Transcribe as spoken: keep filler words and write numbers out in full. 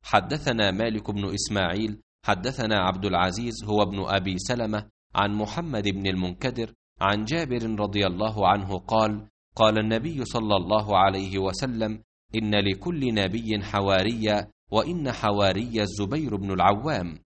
حدثنا مالك بن إسماعيل حدثنا عبد العزيز هو ابن أبي سلمة عن محمد بن المنكدر عن جابر رضي الله عنه قال: قال النبي صلى الله عليه وسلم: إن لكل نبي حواريا، وإن حواري الزبير بن العوام.